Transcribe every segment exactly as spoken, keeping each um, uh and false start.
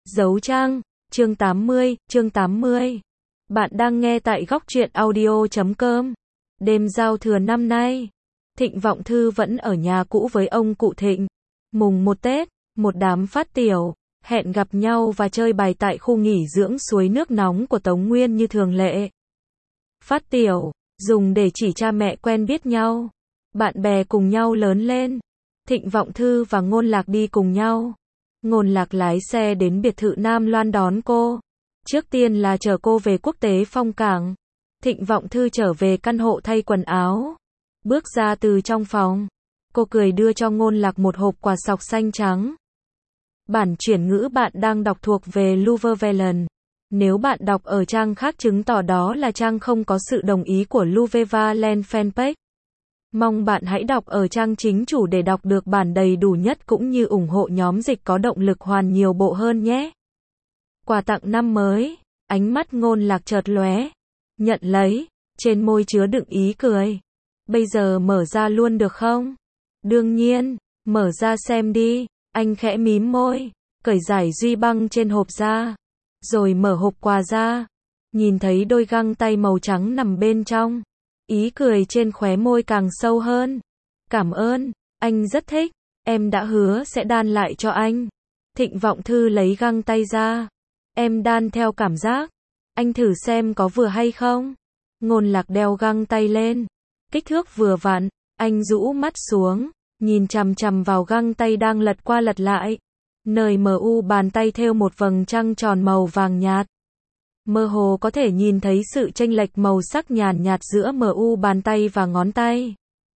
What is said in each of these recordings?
Dấu trang, chương tám mươi, chương tám mươi. Bạn đang nghe tại góc truyện audio chấm com. Đêm giao thừa năm nay, Thịnh Vọng Thư vẫn ở nhà cũ với ông cụ Thịnh. Mùng một Tết, một đám phát tiểu, hẹn gặp nhau và chơi bài tại khu nghỉ dưỡng suối nước nóng của Tống Nguyên như thường lệ. Phát tiểu, dùng để chỉ cha mẹ quen biết nhau. Bạn bè cùng nhau lớn lên. Thịnh Vọng Thư và Ngôn Lạc đi cùng nhau. Ngôn Lạc lái xe đến biệt thự Nam Loan đón cô. Trước tiên là chở cô về quốc tế Phong Cảng. Thịnh Vọng Thư trở về căn hộ thay quần áo. Bước ra từ trong phòng, cô cười đưa cho Ngôn Lạc một hộp quà sọc xanh trắng. Bản chuyển ngữ bạn đang đọc thuộc về Louvre Velen. Nếu bạn đọc ở trang khác chứng tỏ đó là trang không có sự đồng ý của Louvre Valen fanpage. Mong bạn hãy đọc ở trang chính chủ để đọc được bản đầy đủ nhất cũng như ủng hộ nhóm dịch có động lực hoàn nhiều bộ hơn nhé. Quà tặng năm mới, ánh mắt Ngôn Lạc chợt lóe. Nhận lấy, trên môi chứa đựng ý cười. Bây giờ mở ra luôn được không? Đương nhiên, mở ra xem đi. Anh khẽ mím môi, cởi giải duy băng trên hộp ra. Rồi mở hộp quà ra. Nhìn thấy đôi găng tay màu trắng nằm bên trong. Ý cười trên khóe môi càng sâu hơn. Cảm ơn, anh rất thích. Em đã hứa sẽ đan lại cho anh. Thịnh Vọng Thư lấy găng tay ra. Em đan theo cảm giác. Anh thử xem có vừa hay không. Ngôn Lạc đeo găng tay lên. Kích thước vừa vặn. Anh rũ mắt xuống, nhìn chằm chằm vào găng tay đang lật qua lật lại. Nơi mờ u bàn tay thêu một vầng trăng tròn màu vàng nhạt. Mơ hồ có thể nhìn thấy sự chênh lệch màu sắc nhàn nhạt giữa mờ u bàn tay và ngón tay.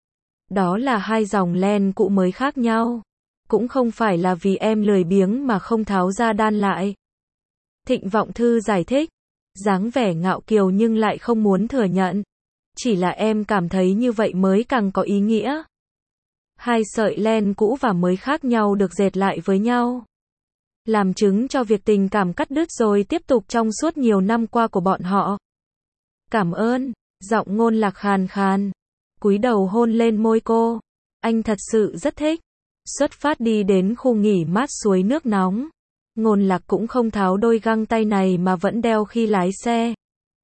Đó là hai dòng len cũ mới khác nhau. Cũng không phải là vì em lười biếng mà không tháo ra đan lại. Thịnh Vọng Thư giải thích, dáng vẻ ngạo kiều nhưng lại không muốn thừa nhận. Chỉ là em cảm thấy như vậy mới càng có ý nghĩa. Hai sợi len cũ và mới khác nhau được dệt lại với nhau. Làm chứng cho việc tình cảm cắt đứt rồi tiếp tục trong suốt nhiều năm qua của bọn họ. Cảm ơn, giọng Ngôn Lạc khàn khàn. Cúi đầu hôn lên môi cô. Anh thật sự rất thích. Xuất phát đi đến khu nghỉ mát suối nước nóng. Ngôn Lạc cũng không tháo đôi găng tay này mà vẫn đeo khi lái xe.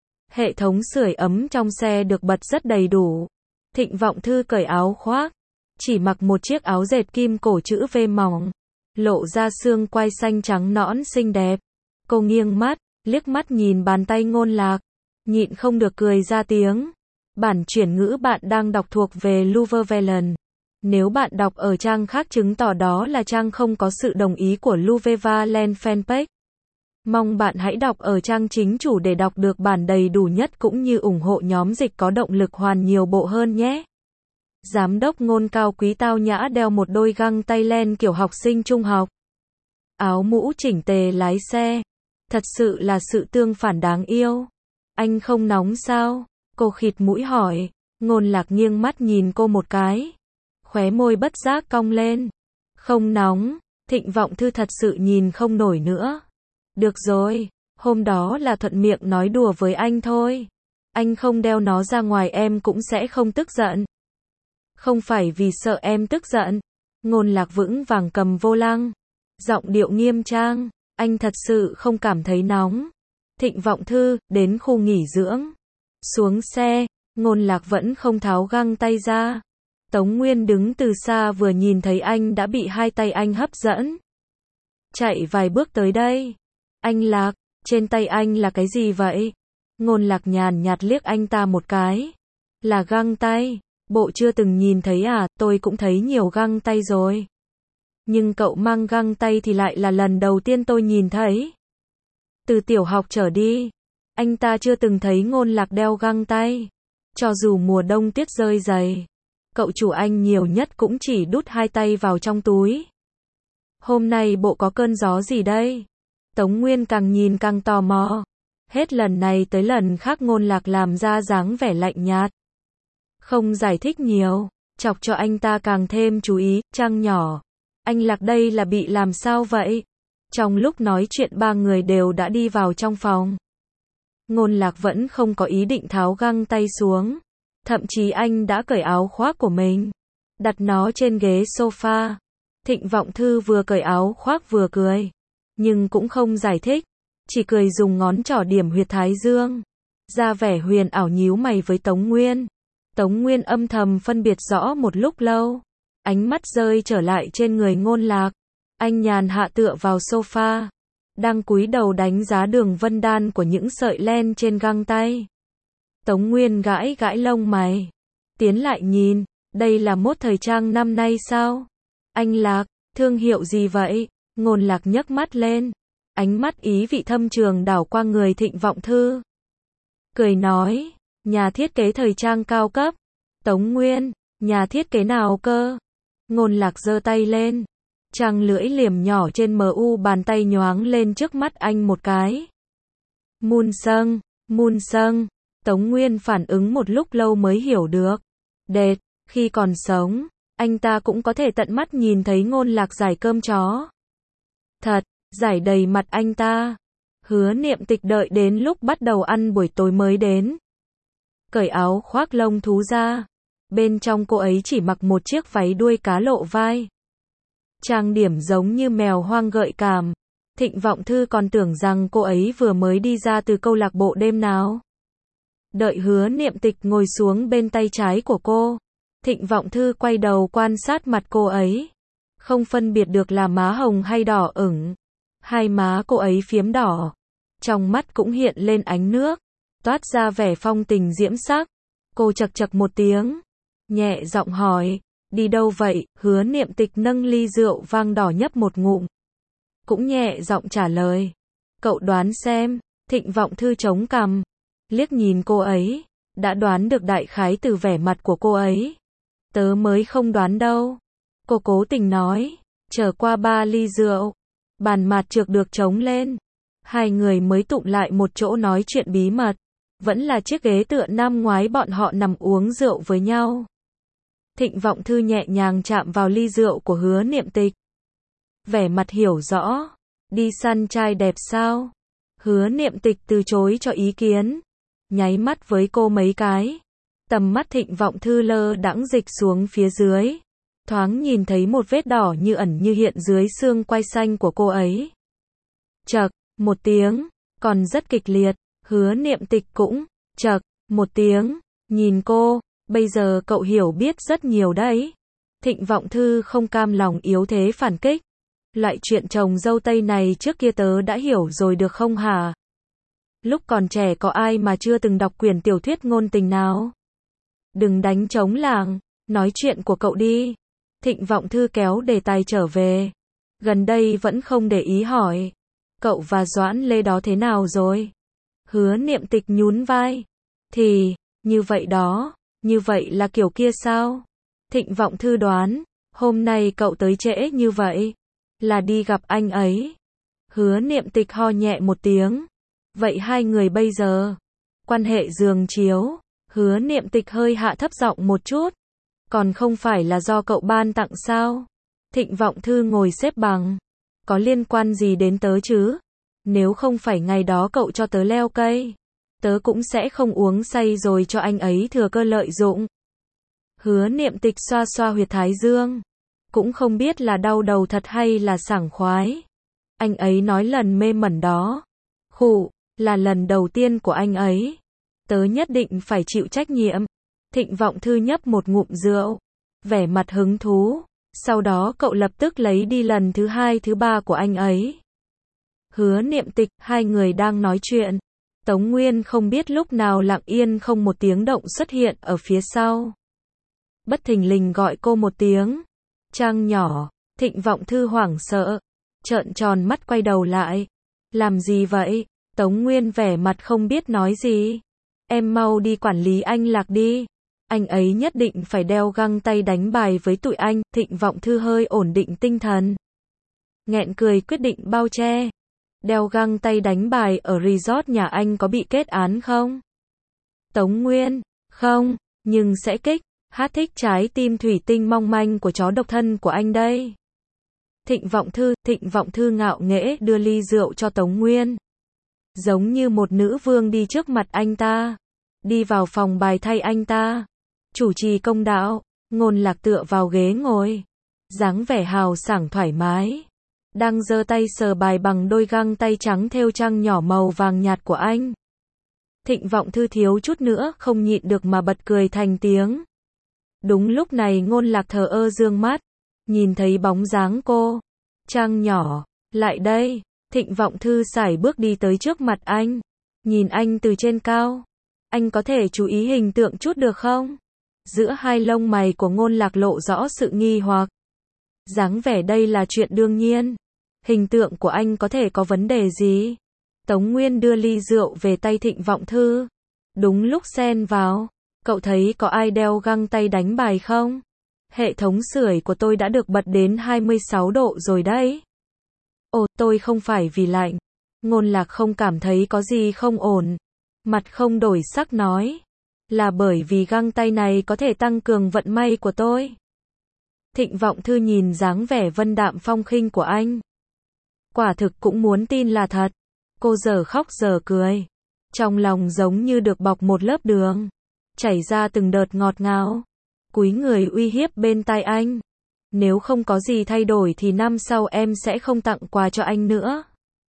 Hệ thống sưởi ấm trong xe được bật rất đầy đủ. Thịnh Vọng Thư cởi áo khoác. Chỉ mặc một chiếc áo dệt kim cổ chữ V mỏng. Lộ ra xương quai xanh trắng nõn xinh đẹp. Cô nghiêng mắt, liếc mắt nhìn bàn tay Ngôn Lạc. Nhịn không được cười ra tiếng. Bản chuyển ngữ bạn đang đọc thuộc về Louvre Velen. Nếu bạn đọc ở trang khác chứng tỏ đó là trang không có sự đồng ý của Louvre Valen fanpage. Mong bạn hãy đọc ở trang chính chủ để đọc được bản đầy đủ nhất cũng như ủng hộ nhóm dịch có động lực hoàn nhiều bộ hơn nhé. Giám đốc Ngôn cao quý tao nhã đeo một đôi găng tay len kiểu học sinh trung học. Áo mũ chỉnh tề lái xe. Thật sự là sự tương phản đáng yêu. Anh không nóng sao? Cô khịt mũi hỏi. Ngôn Lạc nghiêng mắt nhìn cô một cái. Khóe môi bất giác cong lên. Không nóng. Thịnh Vọng Thư thật sự nhìn không nổi nữa. Được rồi, hôm đó là thuận miệng nói đùa với anh thôi. Anh không đeo nó ra ngoài em cũng sẽ không tức giận. Không phải vì sợ em tức giận. Ngôn Lạc vững vàng cầm vô lăng. Giọng điệu nghiêm trang. Anh thật sự không cảm thấy nóng. Thịnh Vọng Thư, đến khu nghỉ dưỡng. Xuống xe, Ngôn Lạc vẫn không tháo găng tay ra. Tống Nguyên đứng từ xa vừa nhìn thấy anh đã bị hai tay anh hấp dẫn. Chạy vài bước tới đây. Anh Lạc, trên tay anh là cái gì vậy? Ngôn Lạc nhàn nhạt liếc anh ta một cái. Là găng tay. Bộ chưa từng nhìn thấy à, tôi cũng thấy nhiều găng tay rồi. Nhưng cậu mang găng tay thì lại là lần đầu tiên tôi nhìn thấy. Từ tiểu học trở đi, anh ta chưa từng thấy Ngôn Lạc đeo găng tay. Cho dù mùa đông tuyết rơi dày, cậu chủ anh nhiều nhất cũng chỉ đút hai tay vào trong túi. Hôm nay bộ có cơn gió gì đây? Tống Nguyên càng nhìn càng tò mò. Hết lần này tới lần khác Ngôn Lạc làm ra dáng vẻ lạnh nhạt. Không giải thích nhiều, chọc cho anh ta càng thêm chú ý. Trăng nhỏ, anh Lạc đây là bị làm sao vậy? Trong lúc nói chuyện ba người đều đã đi vào trong phòng. Ngôn Lạc vẫn không có ý định tháo găng tay xuống. Thậm chí anh đã cởi áo khoác của mình, đặt nó trên ghế sofa. Thịnh Vọng Thư vừa cởi áo khoác vừa cười. nhưng cũng không giải thích, chỉ cười dùng ngón trỏ điểm huyệt thái dương, ra vẻ huyền ảo nhíu mày với Tống Nguyên. Tống Nguyên âm thầm phân biệt rõ một lúc lâu, ánh mắt rơi trở lại trên người Ngôn Lạc. Anh nhàn hạ tựa vào sofa, đang cúi đầu đánh giá đường vân đan của những sợi len trên găng tay. Tống Nguyên gãi gãi lông mày, tiến lại nhìn, đây là mốt thời trang năm nay sao? Anh Lạc, thương hiệu gì vậy? Ngôn Lạc nhấc mắt lên, ánh mắt ý vị thâm trường đảo qua người Thịnh Vọng Thư. Cười nói, nhà thiết kế thời trang cao cấp. Tống Nguyên, nhà thiết kế nào cơ? Ngôn Lạc giơ tay lên, trăng lưỡi liềm nhỏ trên mờ u bàn tay nhoáng lên trước mắt anh một cái. Mun Sung, Mun Sung. Tống Nguyên phản ứng một lúc lâu mới hiểu được. Đệt, khi còn sống, anh ta cũng có thể tận mắt nhìn thấy Ngôn Lạc giải cơm chó. Thật, giải đầy mặt anh ta. Hứa Niệm Tịch đợi đến lúc bắt đầu ăn buổi tối mới đến. Cởi áo khoác lông thú ra. Bên trong cô ấy chỉ mặc một chiếc váy đuôi cá lộ vai. Trang điểm giống như mèo hoang gợi cảm. Thịnh Vọng Thư còn tưởng rằng cô ấy vừa mới đi ra từ câu lạc bộ đêm nào. Đợi Hứa Niệm Tịch ngồi xuống bên tay trái của cô, Thịnh Vọng Thư quay đầu quan sát mặt cô ấy. Không phân biệt được là má hồng hay đỏ ửng. Hai má cô ấy phiếm đỏ. Trong mắt cũng hiện lên ánh nước, toát ra vẻ phong tình diễm sắc. Cô chậc chậc một tiếng, nhẹ giọng hỏi, đi đâu vậy? Hứa Niệm Tịch nâng ly rượu vang đỏ nhấp một ngụm, cũng nhẹ giọng trả lời, cậu đoán xem. Thịnh Vọng Thư chống cằm, liếc nhìn cô ấy, đã đoán được đại khái từ vẻ mặt của cô ấy. Tớ mới không đoán đâu. Cô cố tình nói, trở qua ba ly rượu, bàn mặt trược được trống lên. Hai người mới tụng lại một chỗ nói chuyện bí mật, vẫn là chiếc ghế tựa năm ngoái bọn họ nằm uống rượu với nhau. Thịnh Vọng Thư nhẹ nhàng chạm vào ly rượu của Hứa Niệm Tịch. Vẻ mặt hiểu rõ, đi săn trai đẹp sao? Hứa Niệm Tịch từ chối cho ý kiến, nháy mắt với cô mấy cái. Tầm mắt Thịnh Vọng Thư lơ đãng dịch xuống phía dưới, thoáng nhìn thấy một vết đỏ như ẩn như hiện dưới xương quai xanh của cô ấy. Chậc, một tiếng, còn rất kịch liệt. Hứa Niệm Tịch cũng chậc, một tiếng, nhìn cô, bây giờ cậu hiểu biết rất nhiều đấy. Thịnh Vọng Thư không cam lòng yếu thế phản kích. Loại chuyện chồng dâu tây này trước kia tớ đã hiểu rồi được không hả? Lúc còn trẻ có ai mà chưa từng đọc quyển tiểu thuyết ngôn tình nào? Đừng đánh trống lảng, nói chuyện của cậu đi. Thịnh Vọng Thư kéo đề tài trở về. Gần đây vẫn không để ý hỏi, cậu và Doãn Lê đó thế nào rồi? Hứa Niệm Tịch nhún vai. Thì, như vậy đó, như vậy là kiểu kia sao? Thịnh Vọng Thư đoán, hôm nay cậu tới trễ như vậy, là đi gặp anh ấy. Hứa Niệm Tịch ho nhẹ một tiếng. Vậy hai người bây giờ, quan hệ giường chiếu. Hứa Niệm Tịch hơi hạ thấp giọng một chút. Còn không phải là do cậu ban tặng sao? Thịnh Vọng Thư ngồi xếp bằng. Có liên quan gì đến tớ chứ? Nếu không phải ngày đó cậu cho tớ leo cây, tớ cũng sẽ không uống say rồi cho anh ấy thừa cơ lợi dụng. Hứa Niệm Tịch xoa xoa huyệt thái dương, cũng không biết là đau đầu thật hay là sảng khoái. Anh ấy nói lần mê mẩn đó, khụ, là lần đầu tiên của anh ấy. Tớ nhất định phải chịu trách nhiệm. Thịnh Vọng Thư nhấp một ngụm rượu, vẻ mặt hứng thú. Sau đó cậu lập tức lấy đi lần thứ hai thứ ba của anh ấy. Hứa Niệm Tịch, hai người đang nói chuyện. Tống Nguyên không biết lúc nào lặng yên không một tiếng động xuất hiện ở phía sau. Bất thình lình gọi cô một tiếng. Trang nhỏ. Thịnh Vọng Thư hoảng sợ, trợn tròn mắt quay đầu lại. Làm gì vậy? Tống Nguyên vẻ mặt không biết nói gì. Em mau đi quản lý anh Lạc đi. Anh ấy nhất định phải đeo găng tay đánh bài với tụi anh. Thịnh Vọng Thư hơi ổn định tinh thần, nghẹn cười quyết định bao che. Đeo găng tay đánh bài ở resort nhà anh có bị kết án không? Tống Nguyên, không, nhưng sẽ kích, hát thích trái tim thủy tinh mong manh của chó độc thân của anh đây. Thịnh Vọng Thư, Thịnh Vọng Thư ngạo nghễ đưa ly rượu cho Tống Nguyên. Giống như một nữ vương đi trước mặt anh ta. Đi vào phòng bài thay anh ta. Chủ trì công đạo. Ngôn Lạc tựa vào ghế ngồi, dáng vẻ hào sảng thoải mái. đang giơ tay sờ bài bằng đôi găng tay trắng thêu trăng nhỏ màu vàng nhạt của anh. Thịnh Vọng Thư thiếu chút nữa không nhịn được mà bật cười thành tiếng. Đúng lúc này Ngôn Lạc thờ ơ dương mắt, nhìn thấy bóng dáng cô. Trăng nhỏ, lại đây. Thịnh Vọng Thư sải bước đi tới trước mặt anh, nhìn anh từ trên cao. Anh có thể chú ý hình tượng chút được không? Giữa hai lông mày của Ngôn Lạc lộ rõ sự nghi hoặc. Dáng vẻ đây là chuyện đương nhiên. Hình tượng của anh có thể có vấn đề gì? Tống Nguyên đưa ly rượu về tay Thịnh Vọng Thư. Đúng lúc xen vào, cậu thấy có ai đeo găng tay đánh bài không? Hệ thống sưởi của tôi đã được bật đến hai mươi sáu độ rồi đấy. Ồ, tôi không phải vì lạnh. Ngôn Lạc không cảm thấy có gì không ổn. Mặt không đổi sắc nói. Là bởi vì găng tay này có thể tăng cường vận may của tôi. Thịnh Vọng Thư nhìn dáng vẻ vân đạm phong khinh của anh. Quả thực cũng muốn tin là thật. Cô giờ khóc giờ cười. Trong lòng giống như được bọc một lớp đường. Chảy ra từng đợt ngọt ngào. Cúi người uy hiếp bên tai anh. Nếu không có gì thay đổi thì năm sau em sẽ không tặng quà cho anh nữa.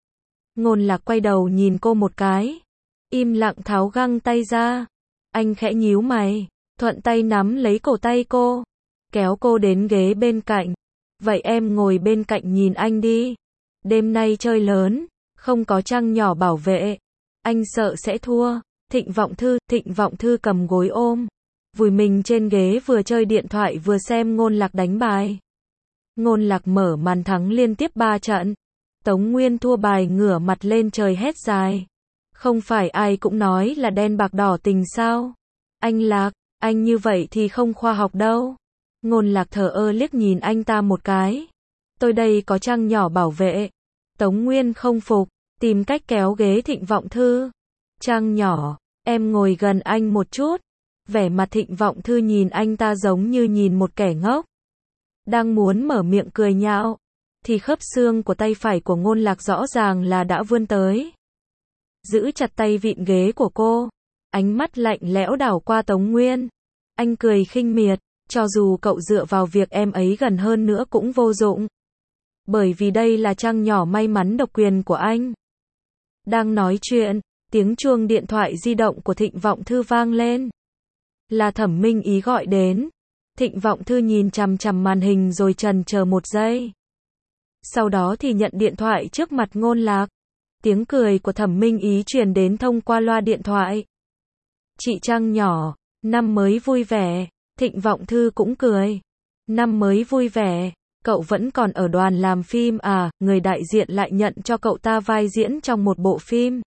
Ngôn Lạc quay đầu nhìn cô một cái. Im lặng tháo găng tay ra. Anh khẽ nhíu mày. Thuận tay nắm lấy cổ tay cô. Kéo cô đến ghế bên cạnh. Vậy em ngồi bên cạnh nhìn anh đi. Đêm nay chơi lớn. Không có trăng nhỏ bảo vệ. Anh sợ sẽ thua. Thịnh Vọng Thư, Thịnh Vọng Thư cầm gối ôm. Vùi mình trên ghế vừa chơi điện thoại vừa xem Ngôn Lạc đánh bài. Ngôn Lạc mở màn thắng liên tiếp ba trận. Tống Nguyên thua bài ngửa mặt lên trời hét dài. Không phải ai cũng nói là đen bạc đỏ tình sao? Anh Lạc, anh như vậy thì không khoa học đâu. Ngôn Lạc thờ ơ liếc nhìn anh ta một cái. Tôi đây có trăng nhỏ bảo vệ. Tống Nguyên không phục, tìm cách kéo ghế Thịnh Vọng Thư. Trăng nhỏ, em ngồi gần anh một chút. Vẻ mặt Thịnh Vọng Thư nhìn anh ta giống như nhìn một kẻ ngốc. Đang muốn mở miệng cười nhạo, thì khớp xương của tay phải của Ngôn Lạc rõ ràng là đã vươn tới. Giữ chặt tay vịn ghế của cô. Ánh mắt lạnh lẽo đảo qua Tống Nguyên. Anh cười khinh miệt, cho dù cậu dựa vào việc em ấy gần hơn nữa cũng vô dụng. Bởi vì đây là trăng nhỏ may mắn độc quyền của anh. Đang nói chuyện, tiếng chuông điện thoại di động của Thịnh Vọng Thư vang lên. Là Thẩm Minh Ý gọi đến. Thịnh Vọng Thư nhìn chằm chằm màn hình rồi chần chờ một giây. Sau đó thì nhận điện thoại trước mặt Ngôn Lạc. Tiếng cười của Thẩm Minh Ý truyền đến thông qua loa điện thoại. Chị Trăng nhỏ, năm mới vui vẻ. Thịnh Vọng Thư cũng cười. Năm mới vui vẻ. Cậu vẫn còn ở đoàn làm phim à? Người đại diện lại nhận cho cậu ta vai diễn trong một bộ phim.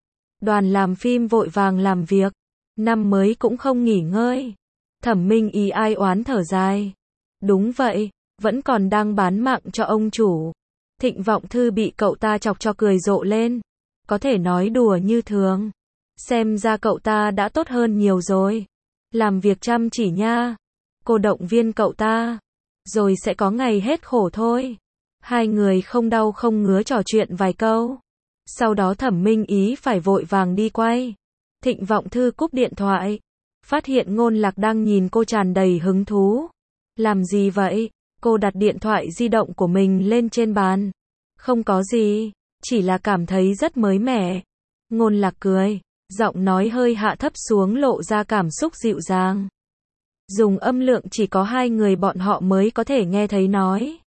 Đoàn làm phim vội vàng làm việc. Năm mới cũng không nghỉ ngơi. Thẩm Minh Ý ai oán thở dài. Đúng vậy, vẫn còn đang bán mạng cho ông chủ. Thịnh Vọng Thư bị cậu ta chọc cho cười rộ lên. Có thể nói đùa như thường. Xem ra cậu ta đã tốt hơn nhiều rồi. Làm việc chăm chỉ nha. Cô động viên cậu ta. Rồi sẽ có ngày hết khổ thôi. Hai người không đau không ngứa trò chuyện vài câu. Sau đó Thẩm Minh Ý phải vội vàng đi quay. Thịnh Vọng Thư cúp điện thoại. Phát hiện Ngôn Lạc đang nhìn cô tràn đầy hứng thú. Làm gì vậy? Cô đặt điện thoại di động của mình lên trên bàn. Không có gì, chỉ là cảm thấy rất mới mẻ. Ngôn Lạc cười, giọng nói hơi hạ thấp xuống lộ ra cảm xúc dịu dàng. Dùng âm lượng chỉ có hai người bọn họ mới có thể nghe thấy nói.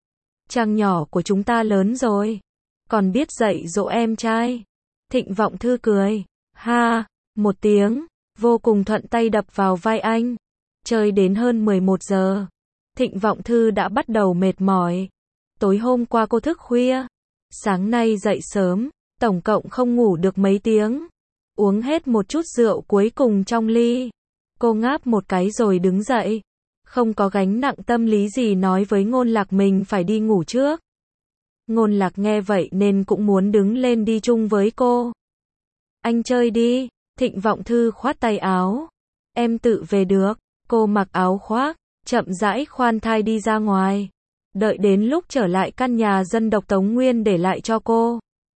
Trăng nhỏ của chúng ta lớn rồi. Còn biết dạy dỗ em trai. Thịnh Vọng Thư cười. Ha, một tiếng. Vô cùng thuận tay đập vào vai anh. Chơi đến hơn mười một giờ. Thịnh Vọng Thư đã bắt đầu mệt mỏi. Tối hôm qua cô thức khuya. Sáng nay dậy sớm. Tổng cộng không ngủ được mấy tiếng. Uống hết một chút rượu cuối cùng trong ly. Cô ngáp một cái rồi đứng dậy. Không có gánh nặng tâm lý gì nói với Ngôn Lạc mình phải đi ngủ trước. Ngôn Lạc nghe vậy nên cũng muốn đứng lên đi chung với cô. Anh chơi đi. Thịnh Vọng Thư khoát tay áo. Em tự về được. Cô mặc áo khoác, chậm rãi khoan thai đi ra ngoài. Đợi đến lúc trở lại căn nhà dân độc Tống Nguyên để lại cho cô.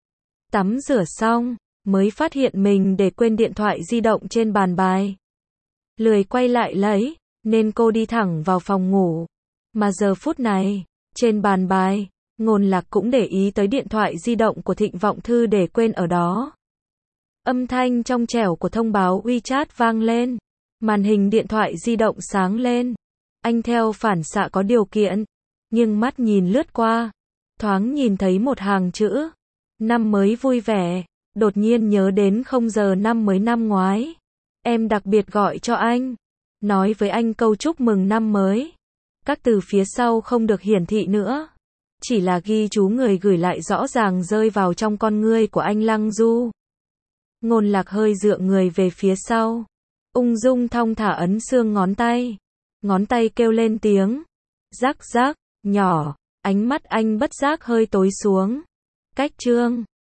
Tắm rửa xong, mới phát hiện mình để quên điện thoại di động trên bàn bài. Lười quay lại lấy, nên cô đi thẳng vào phòng ngủ. Mà giờ phút này, trên bàn bài, Ngôn Lạc cũng để ý tới điện thoại di động của Thịnh Vọng Thư để quên ở đó. Âm thanh trong trẻo của thông báo WeChat vang lên. Màn hình điện thoại di động sáng lên. Anh theo phản xạ có điều kiện, nhưng mắt nhìn lướt qua, thoáng nhìn thấy một hàng chữ. Năm mới vui vẻ. Đột nhiên nhớ đến không giờ năm mới năm ngoái. Em đặc biệt gọi cho anh. Nói với anh câu chúc mừng năm mới. Các từ phía sau không được hiển thị nữa. Chỉ là ghi chú người gửi lại rõ ràng rơi vào trong con ngươi của anh Lăng Du. Ngôn Lạc hơi dựa người về phía sau. Ung dung thong thả ấn xương ngón tay. Ngón tay kêu lên tiếng. Rắc rắc, nhỏ. Ánh mắt anh bất giác hơi tối xuống. Cách chương.